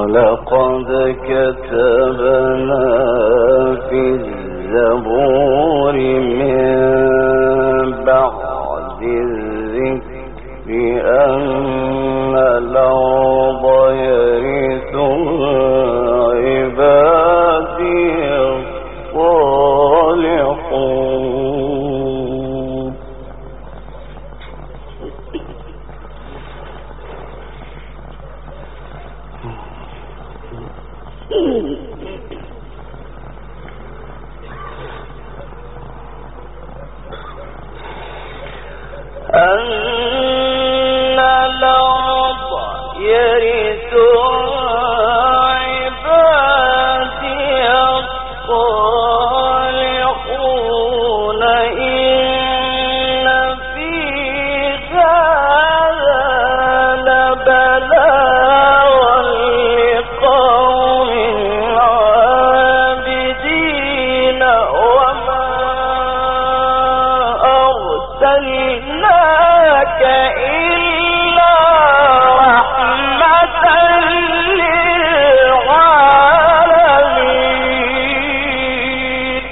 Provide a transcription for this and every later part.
ولقد كتبنا في الزبور من بعد الذكر أن الأرض يرثها عبادي الصالحون أن الأرض يرثها عبادي الصالحون إن في هذا لبلاغا لقوم عابدين وما أرسلناك إلا رحمة للعالمين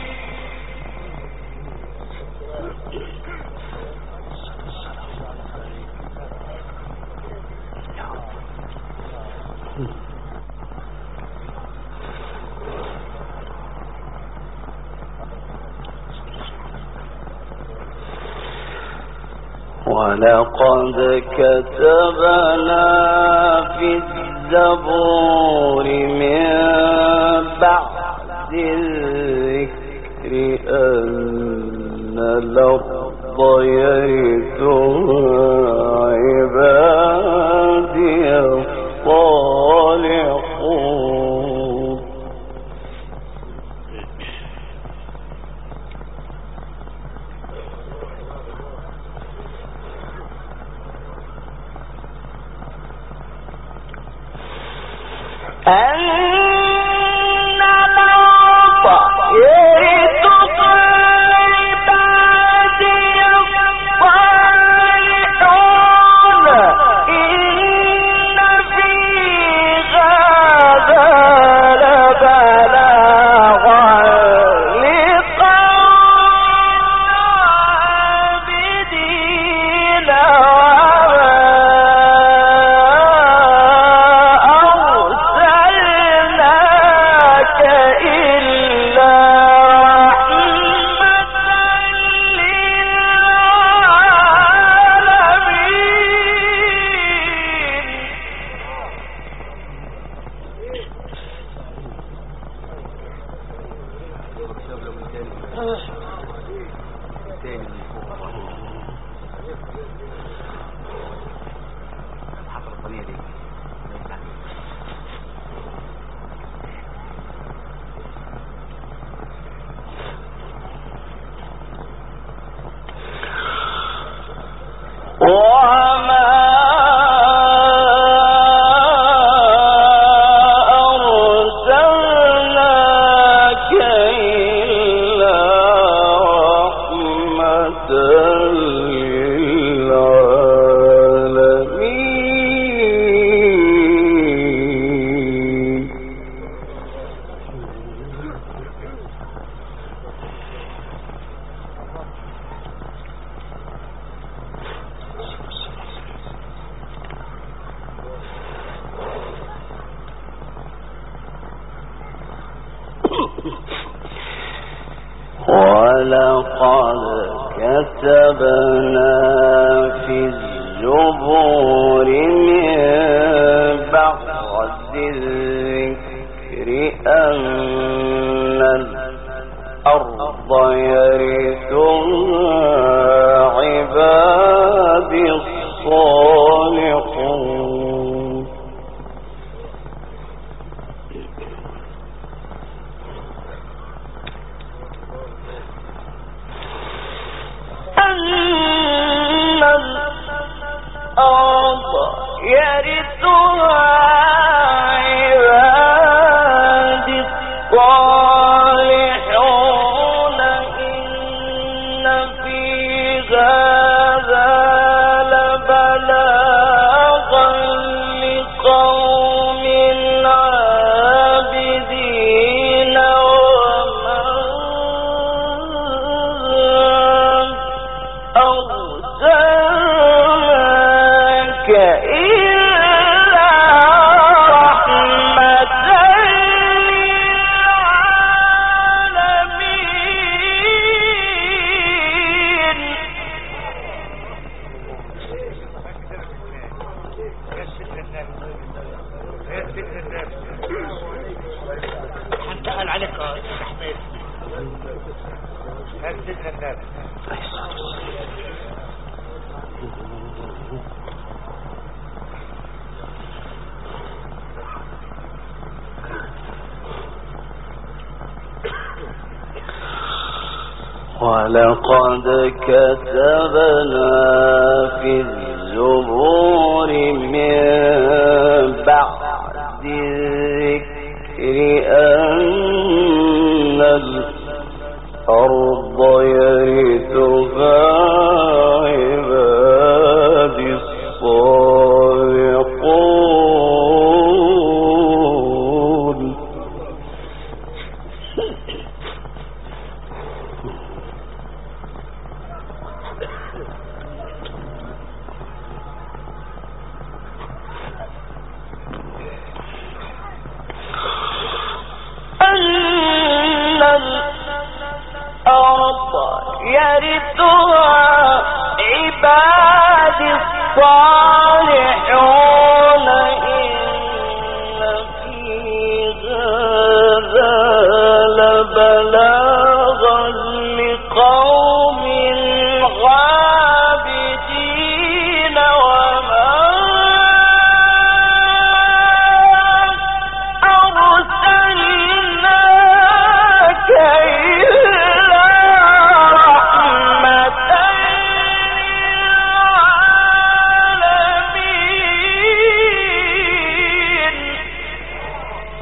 ولقد كتبنا في الزبور من بعد الذكر أن الأرض يرثها عبادي الصالحون أن الأرض يرثها عبادي الصالحون إن في هذا لبلاغا لقوم وما أرسلناك إلا رحمة للعالمين ولقد كتبنا في الزبور من بعد الذكر أن الأرض يرثها عبادي الصالحون أن الأرض يرثها عبادي عليك استحمل سيدنا النبي. ولقد كتبنا في الزبور من بعد الذكر أن الأرض يرثها عبادي الصالحون. الأرض يرثها عبادي الصالحون إن في هذا لبلاغا